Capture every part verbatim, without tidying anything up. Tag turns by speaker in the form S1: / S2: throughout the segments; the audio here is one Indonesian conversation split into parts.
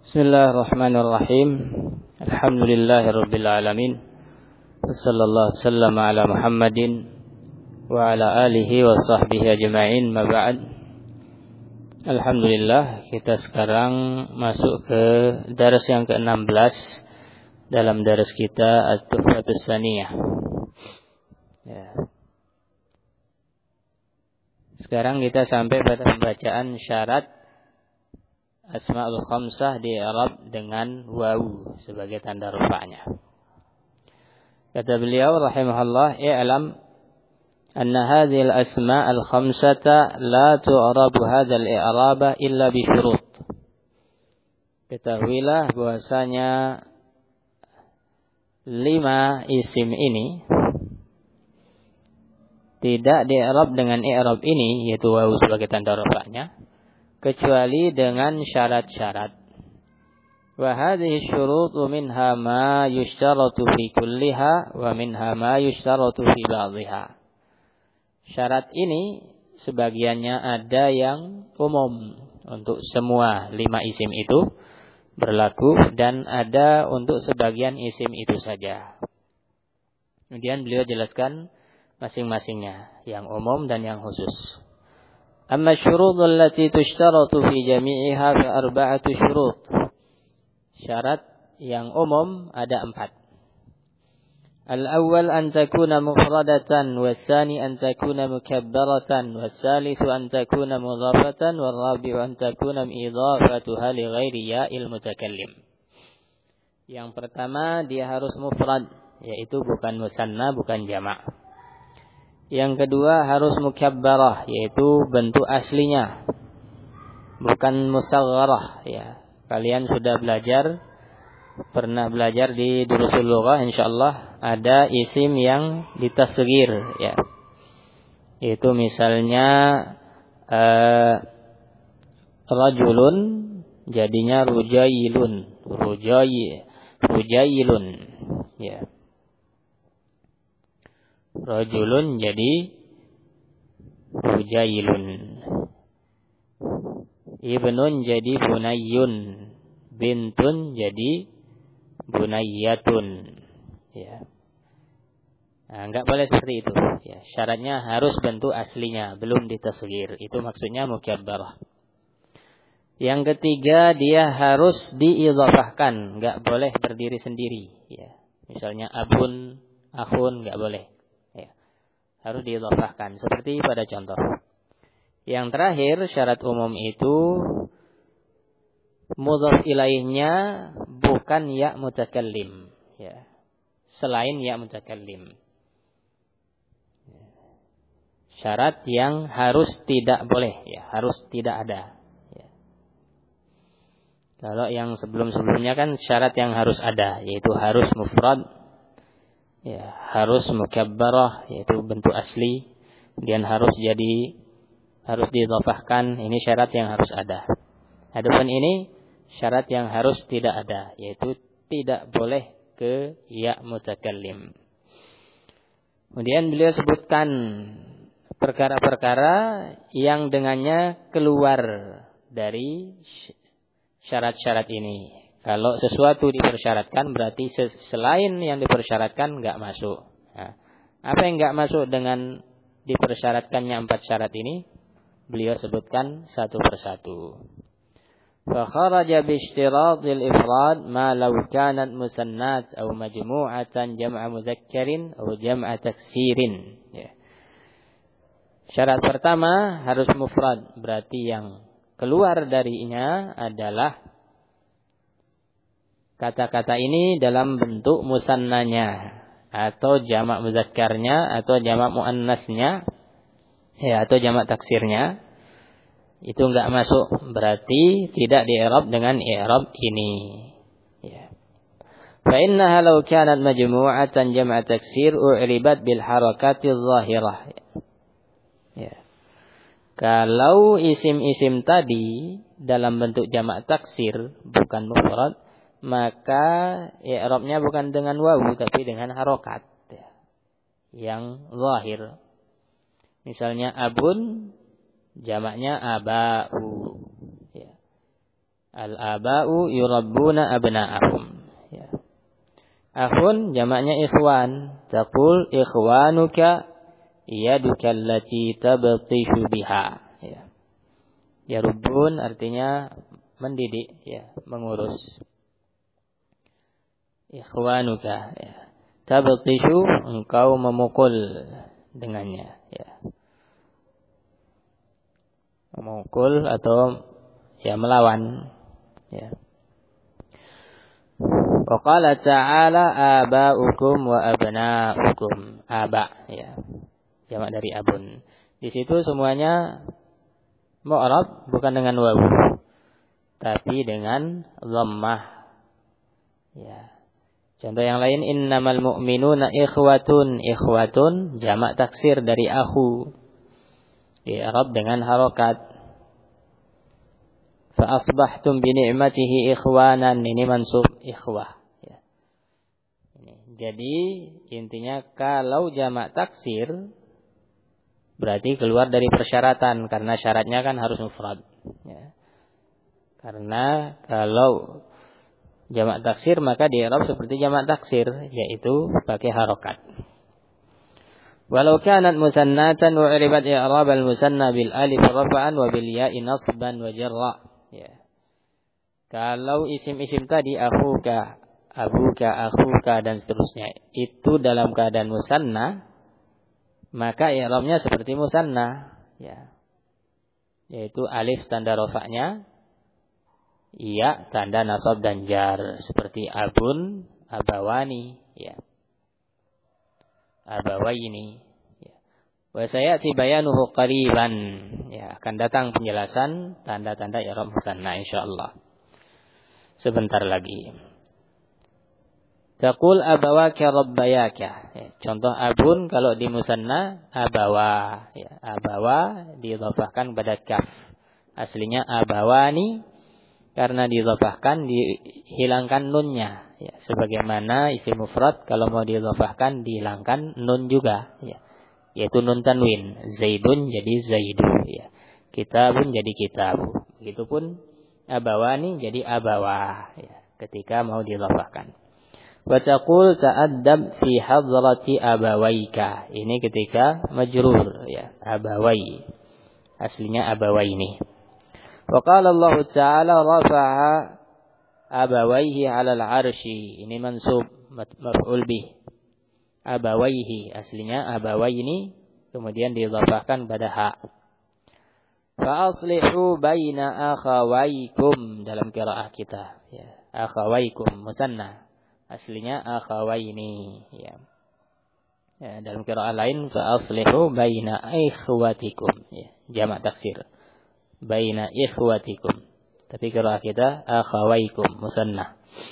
S1: Bismillahirrahmanirrahim. Alhamdulillahirabbil alamin. Wassallallahu wasallam ala Muhammadin wa ala alihi wa sahbihi ajma'in. Ma ba'd. Alhamdulillah, kita sekarang masuk ke daras yang ke-enam belas dalam daras kita At-Tuhfatus Tsaniyah. Ya. Sekarang kita sampai pada pembacaan syarat Asma'ul Khamsah di Arab dengan wawu sebagai tanda rafa'nya. Kata beliau rahimahullah, "I'lam anna hadhihi al-asma' al-khamsata la tu'rabu hadzal i'raba illa bi syurut." Ketahuilah bahwasanya lima isim ini tidak di-i'rab dengan i'rab ini, yaitu wawu sebagai tanda rafa'nya, kecuali dengan syarat-syarat. Wa hadhihi syurutu minha ma yushtaratu fi kulliha wa minha ma yushtaratu fi ba'dhiha. Syarat ini sebagiannya ada yang umum untuk semua lima isim itu berlaku dan ada untuk sebagian isim itu saja. Kemudian beliau jelaskan masing-masingnya, yang umum dan yang khusus. Amma syurut allati tushtaratu fi jami'iha fa arba'atu syurut. Syarat yang umum ada empat. Al-awwal an takuna mufradatan, was-tsani an takuna mukabbaratan, was-tsalitsu an takuna mudhafatan, war-rabi'u an takuna idhafatuha li ghairi ya'il mutakallim. Yang pertama, dia harus mufrad, yaitu bukan musanna, bukan jamak. Yang kedua harus mukabbarah, yaitu bentuk aslinya, bukan musagharah. Ya, kalian sudah belajar, pernah belajar di durusul lughah, insyaallah ada isim yang ditasghir, ya. Itu misalnya uh, rajulun jadinya rujailun, rujai, rujailun, ya. Rajulun jadi rujailun. Ibnun jadi bunayyun. Bintun jadi bunayyatun. Ya. Nah, enggak boleh seperti itu. Ya, syaratnya harus bentuk aslinya, belum ditasghir. Itu maksudnya mukabbarah. Yang ketiga, dia harus diidhafahkan, enggak boleh berdiri sendiri. Ya. Misalnya abun, akhun, enggak boleh. Harus diidhafahkan seperti pada contoh. Yang terakhir, syarat umum itu mudhaf ilaihnya bukan ya mutakallim, ya. Selain ya mutakallim. Syarat yang harus tidak boleh, ya, harus tidak ada, ya. Kalau yang sebelum-sebelumnya kan syarat yang harus ada, yaitu harus mufrad, ya, harus mukabbarah, yaitu bentuk asli, kemudian harus jadi harus diidhafahkan, ini syarat yang harus ada. Adapun ini syarat yang harus tidak ada, yaitu tidak boleh ke ya mutakallim. Kemudian beliau sebutkan perkara-perkara yang dengannya keluar dari syarat-syarat ini. Kalau sesuatu dipersyaratkan berarti selain yang dipersyaratkan enggak masuk. Nah, apa yang enggak masuk dengan dipersyaratkannya empat syarat ini? Beliau sebutkan satu persatu. Fa kharaja bi ishtiratil ifrad ma law kanat musannat aw majmu'atan jam'a mudzakkarin aw jam'a taksirin. Ya. Syarat pertama harus mufrad, berarti yang keluar darinya adalah kata-kata ini dalam bentuk musannanya atau jamak mudzakarnya atau jamak muannasnya, ya, atau jamak taksirnya, itu enggak masuk, berarti tidak di-i'rab dengan i'rab ini, ya. Fa innaha law kanat majmu'atan jam'a taksir u'ribat bil harakati adh-dhahirah. Ya. Kalau isim-isim tadi dalam bentuk jamak taksir bukan mufrad, maka i'rabnya bukan dengan wawu tapi dengan harokat, ya, yang zahir. Misalnya abun jamaknya aba'u, ya. Al-aba'u yurabbuna abna'ahum. Ya. Akhun jamaknya ikhwan. Taqul ikhwanuka yaduka allati tabtishu biha. Ya. Yarubbun artinya mendidik, ya, mengurus. Ikhwanuka, ya. Tabtishu engkau memukul dengannya, ya. Memukul atau ya melawan, ya. Wa qala ta'ala aba'ukum wa abna'ukum. Aba, ya. Jamak dari abun. Di situ semuanya mu'rab bukan dengan wawu, tapi dengan dhammah. Ya. Contoh yang lain, innamal mu'minuna ikhwatun. Ikhwatun jamak taksir dari akhu. I'rab dengan harokat. Fa asbahtum bi ni'matihi ikhwanan. Ini mansub ikhwah. Ya. Ini. Jadi intinya kalau jamak taksir berarti keluar dari persyaratan, karena syaratnya kan harus mufrad. Ya. Karena kalau jamak taksir maka di i'rab seperti jamak taksir, yaitu pakai harokat. Walau kanat musannatan wa iribat i'rab al-musanna bil alif rafa'an wa bil ya'i nasban wa jarra. Ya. Kalau isim-isim tadi akhuka, abuka, akhuka dan seterusnya itu dalam keadaan musanna, maka i'rabnya seperti musanna, ya. Yaitu alif tanda rafa'nya, iya tanda nasab dan jar, seperti abun, abawani, ya. Abawaini, ya. Wa sayati bayanuhu qariban, ya, akan datang penjelasan tanda-tanda i'rab musanna insyaallah sebentar lagi. Taqul abawaka rabbayaka. Ya, contoh abun kalau di musanna abawa, ya, abawa didhafahkan pada kaf. Aslinya abawani, karena didhafahkan dihilangkan nunnya, ya, sebagaimana isim mufrad kalau mau didhafahkan dihilangkan nun juga, ya, yaitu nun tanwin. Zaidun jadi zaidu, ya. Kitabun jadi kitabu. Begitupun abawani jadi abawa, ya, ketika mau didhafahkan. Wa taqul ta'addab fi hadrati abawaika. Ini ketika majrur, ya, abawai. Aslinya abawaini. Wa qala Allah Ta'ala rafa'a abawaihi 'alal 'arsy. Ini mansub maf'ul bih. Abawaihi aslinya abawaini, kemudian didhafahkan pada ha. Fa aslihu baina akhawaikum dalam qiraah kita, ya. Akhawaikum musanna. Aslinya akhawaini, ya. Ya, dalam qiraah lain fa aslihu baina ikhwatikum, ya, jamak taksir. Baina ikhwatikum. Tapi qiraah kita akhawaikum musanna.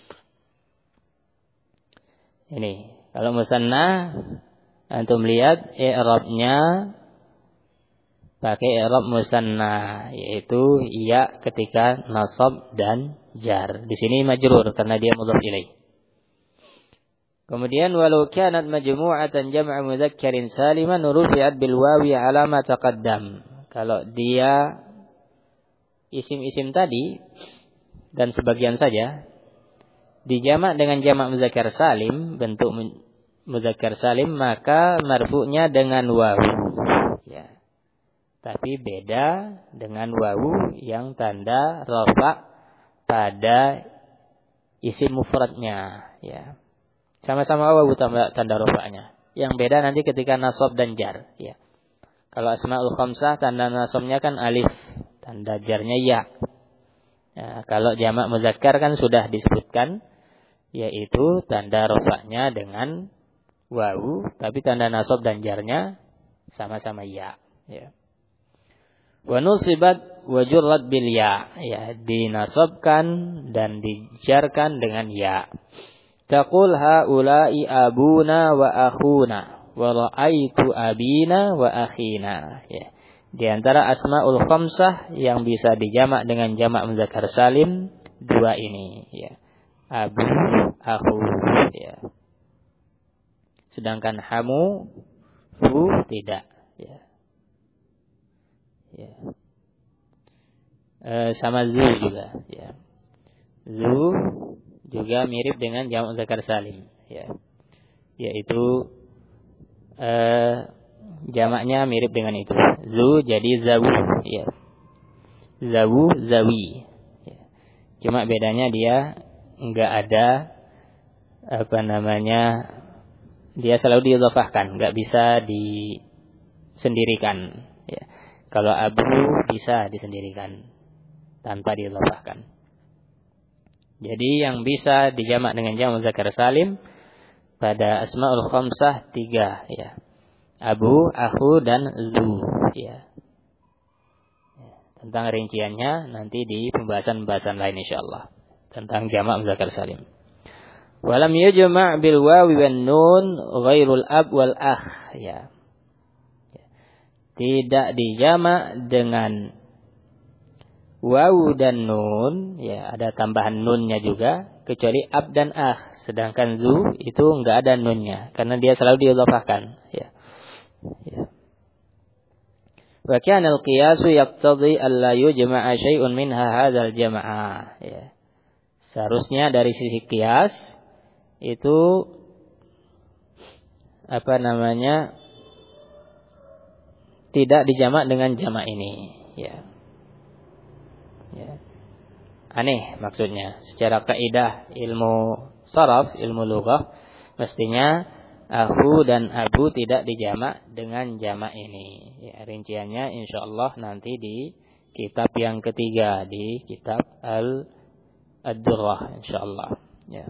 S1: Ini, kalau musanna antum lihat i'rabnya pakai i'rab musanna, yaitu ya ketika nasab dan jar. Di sini majrur karena dia mudhaf ilaih. Kemudian walau kanat majmu'atan jam'a mudzakkarin saliman rufi'at bil wawi 'ala ma taqaddam. Kalau dia isim-isim tadi dan sebagian saja dijamak dengan jamak muzakkar salim, bentuk muzakkar salim, maka marfu'nya dengan wawu, ya. Tapi beda dengan wawu yang tanda rafa' pada isim mufradnya, ya. Sama-sama wawu tanda, tanda rafa'nya. Yang beda nanti ketika nasab dan jar, ya. Kalau asmaul khamsah tanda nasabnya kan alif, tanda jarnya ya. Ya, kalau jamak muzakkar kan sudah disebutkan, yaitu tanda rafa'nya dengan wawu, tapi tanda nasab dan jarnya sama-sama ya, ya. Wa nusibat wa jurrat bil ya, ya, dinasabkan dan dijarkan dengan ya. Taqul haula'i abuna wa akhuna wa ra'aitu abina wa akhina, ya. Di antara asmaul khamsah yang bisa dijamak dengan jamak muzakkar salim dua ini, ya. Abu, akhu, ya. Sedangkan hamu, fu tidak, ya. Ya. E, sama zu juga, ya. Zu juga mirip dengan jamak muzakkar salim, ya. Yaitu eh, jamaknya mirip dengan itu. Zu jadi zawu, ya. Zawu, zawi. Ya. Cuma bedanya dia enggak ada apa namanya, dia selalu diidhafahkan, enggak bisa disendirikan, ya. Kalau abu bisa disendirikan tanpa diidhafahkan. Jadi yang bisa dijamak dengan jamak muzakkar salim pada asmaul khamsah tiga, ya. Abu, akhu, dan zu, ya. Tentang rinciannya nanti di pembahasan-pembahasan lain insyaallah tentang jamak muzakkar salim. Walam yujma' bil wawi wan nun ghairul ab wal akh, ya. Tidak dijamak dengan wawu dan nun, ya, ada tambahan nunnya juga, kecuali ab dan akh. Sedangkan zu itu enggak ada nunnya karena dia selalu diidhafahkan, ya. Ya. Wa kana al-qiyasu yaqtadi alla yujma'a syai'un minha hadzal jam'a, ya. Seharusnya dari sisi qiyas itu apa namanya, tidak dijamak dengan jamak ini, ya. Ya. Aneh maksudnya. Secara kaidah ilmu sharaf, ilmu lughah, mestinya akhu dan abu tidak dijamak dengan jamak ini. Ya, rinciannya insyaallah nanti di kitab yang ketiga, di kitab Al-Ad-Durrah insyaallah, ya.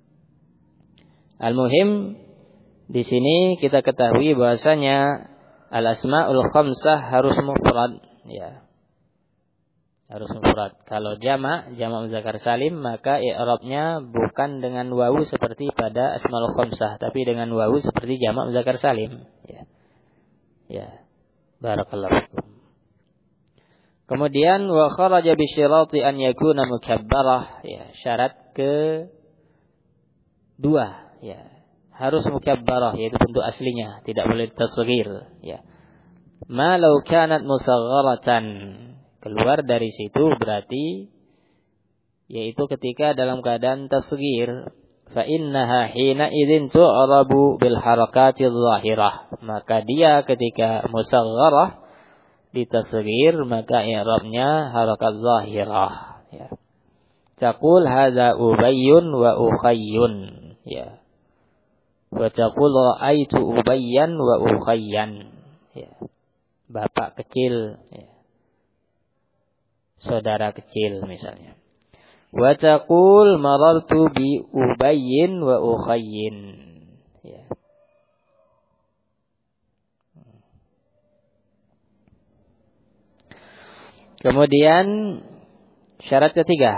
S1: Al-muhim di sini kita ketahui bahwasanya al-asmaul khamsah harus mufrad, ya. Harus mufrad. Kalau jamak, jamak muzakkar salim, maka i'rabnya bukan dengan wawu seperti pada asmaul khamsah, tapi dengan wawu seperti jamak muzakkar salim, ya. Ya. Barakallahu fikum. Kemudian wa kharaja bi syirati an yakuna mukabbarah, ya, syarat ke dua, ya, harus mukabbarah, yaitu bentuk aslinya, tidak boleh tasghir, ya. Ma law kanat musagharatan, keluar dari situ berarti yaitu ketika dalam keadaan tasghir, fa innaha hina idzin tu'rabu bil harakati dhahirah, maka dia ketika musagharah ditasghir maka i'rabnya harakat zahirah, ya. Taqul hadza ubayyun wa ukhayyun, ya. Wa taqul ra'aitu ubayyan wa ukhayyan, ya. Bapak kecil, ya. Saudara kecil misalnya. Wa taqul marartu bi ubayyin wa ukhayyin, ya. Kemudian syarat ketiga,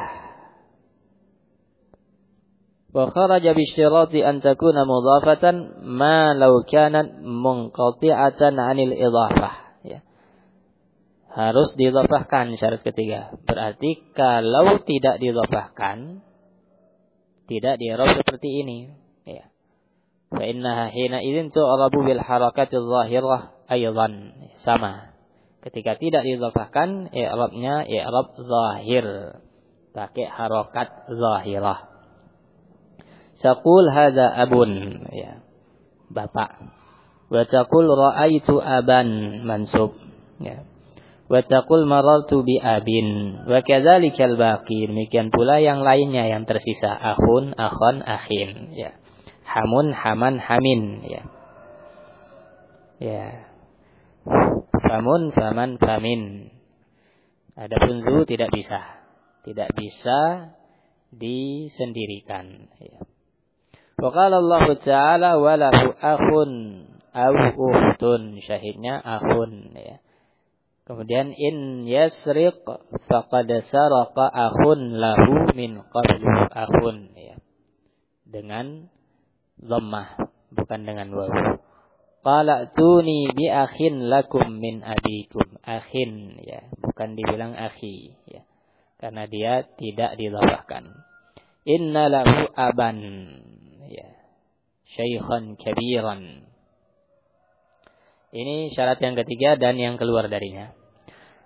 S1: wa kharaja bi syirati an takuna mudhafatan ma law kanat munqati'atan 'anil idhafah, ya. Harus didhafahkan, syarat ketiga. Berarti kalau tidak didhafahkan, tidak di-i'rab seperti ini, ya. Fa innaha hina idzin tu'rabu bil harakati adh-dhahirah aidan, sama. Ketika tidak didhafahkan, i'rabnya i'rab zahir, pakai harakat zahirah. Taqul hadza abun, ya, bapak. Wa taqul ra'aitu aban, mansub, ya. Wa taqul marartu bi abin. Wa kadzalikal baqi, demikian pula yang lainnya yang tersisa, akhun, akhan, akhin, ya. Hamun, haman, hamin, ya. Ya. Famun, faman, famin. Adapun zu tidak bisa, tidak bisa disendirikan, ya. Wa qala Allah Ta'ala wa lahu akhun aw ukhtun, syahidnya akhun, ya. Kemudian in yasriq faqad saraqa akhun lahu min qablu, akhun, ya. Dengan dhammah, bukan dengan wawu. Qala tuni bi akhin lakum min abikum, akhin, ya, bukan dibilang akhi, ya, karena dia tidak didhafahkan. Inna lahu aban, ya, syaikhan kabiran. Ini syarat yang ketiga dan yang keluar darinya.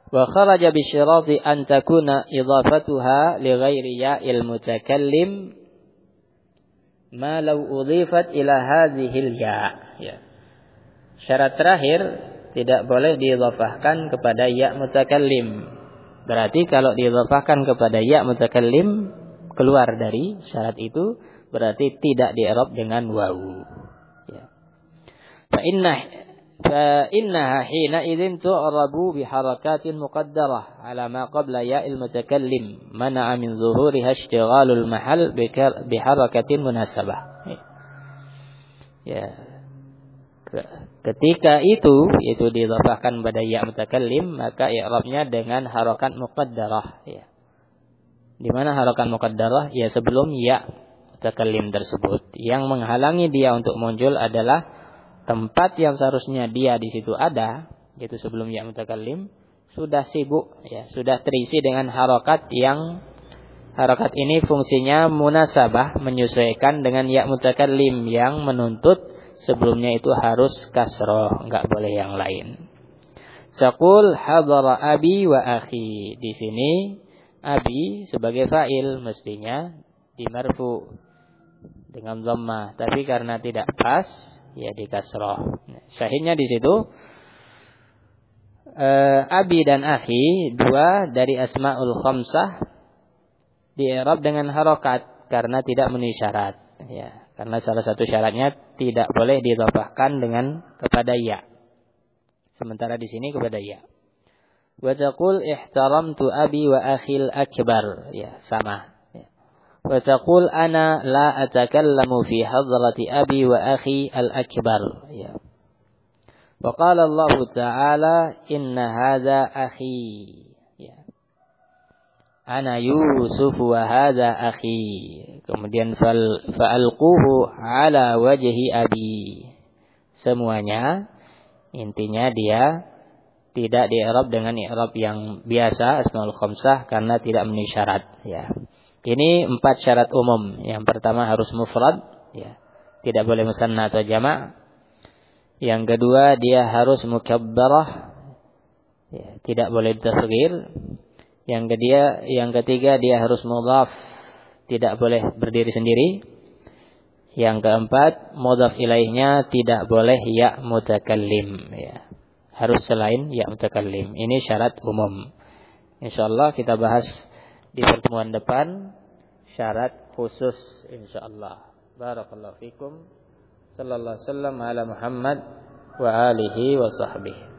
S1: Wa kharaja bi syirati an takuna idhafatuha li ghairi ya'il mutakallim ma law udhifat ila hadhil ya. Ya. Syarat terakhir tidak boleh diidhafahkan kepada ya mutakallim. Berarti kalau diidhafahkan kepada ya mutakallim keluar dari syarat itu, berarti tidak di-i'rab dengan wawu. Ya. Fa inna fa innaha hina idzin tu'rabu bi harakatin muqaddarah ala ma qabla ya'il mutakallim mana'a min zuhuriha ishtighalul mahal bi harakatin munasabah. Ya. Ketika itu itu didhafahkan pada ya mutakallim, maka i'rabnya dengan harakat muqaddarah, ya. Di mana harakat muqaddarah? Ya sebelum ya mutakallim tersebut. Yang menghalangi dia untuk muncul adalah tempat yang seharusnya dia di situ ada, yaitu sebelum ya mutakallim, sudah sibuk, ya, sudah terisi dengan harakat yang harakat ini fungsinya munasabah, menyesuaikan dengan ya mutakallim yang menuntut sebelumnya itu harus kasroh, enggak boleh yang lain. Taqul hadara abi wa akhi. Di sini abi sebagai fa'il mestinya dimarfu dengan dhammah, tapi karena tidak pas ya di kasroh. Syahidnya di situ uh, abi dan akhi, dua dari asmaul khamsah, di-i'rab dengan harokat karena tidak memenuhi syarat, ya. Karena salah satu syaratnya tidak boleh didhafahkan dengan kepada ya. Sementara di sini kepada ya. Wa taqul ihtaramtu abi wa akhil akbar, ya sama. Wa taqul ana la atakallamu fi hadrati abi wa akhi al-akbar, ya. Wa qala Allah Ta'ala inna hadza akhi, ya. Ana Yusuf wa hadza akhi. Kemudian fal fa'alquhu ala wajhi abi. Semuanya intinya dia tidak di-i'rab dengan i'rab yang biasa asmaul khamsah karena tidak memenuhi syarat, ya. Ini empat syarat umum. Yang pertama harus mufrad, ya. Tidak boleh musanna atau jama'. Yang kedua dia harus mukabbarah, ya, tidak boleh tasghir. Yang ketiga, yang ketiga dia harus mudhaf, tidak boleh berdiri sendiri. Yang keempat, mudhaf ilaihnya tidak boleh ya mutakallim, ya. Harus selain ya mutakallim. Ini syarat umum. Insyaallah kita bahas di pertemuan depan syarat khusus insyaallah. Barakallahu fikum. Sallallahu alaihi wasallam ala Muhammad wa alihi wa sahbihi.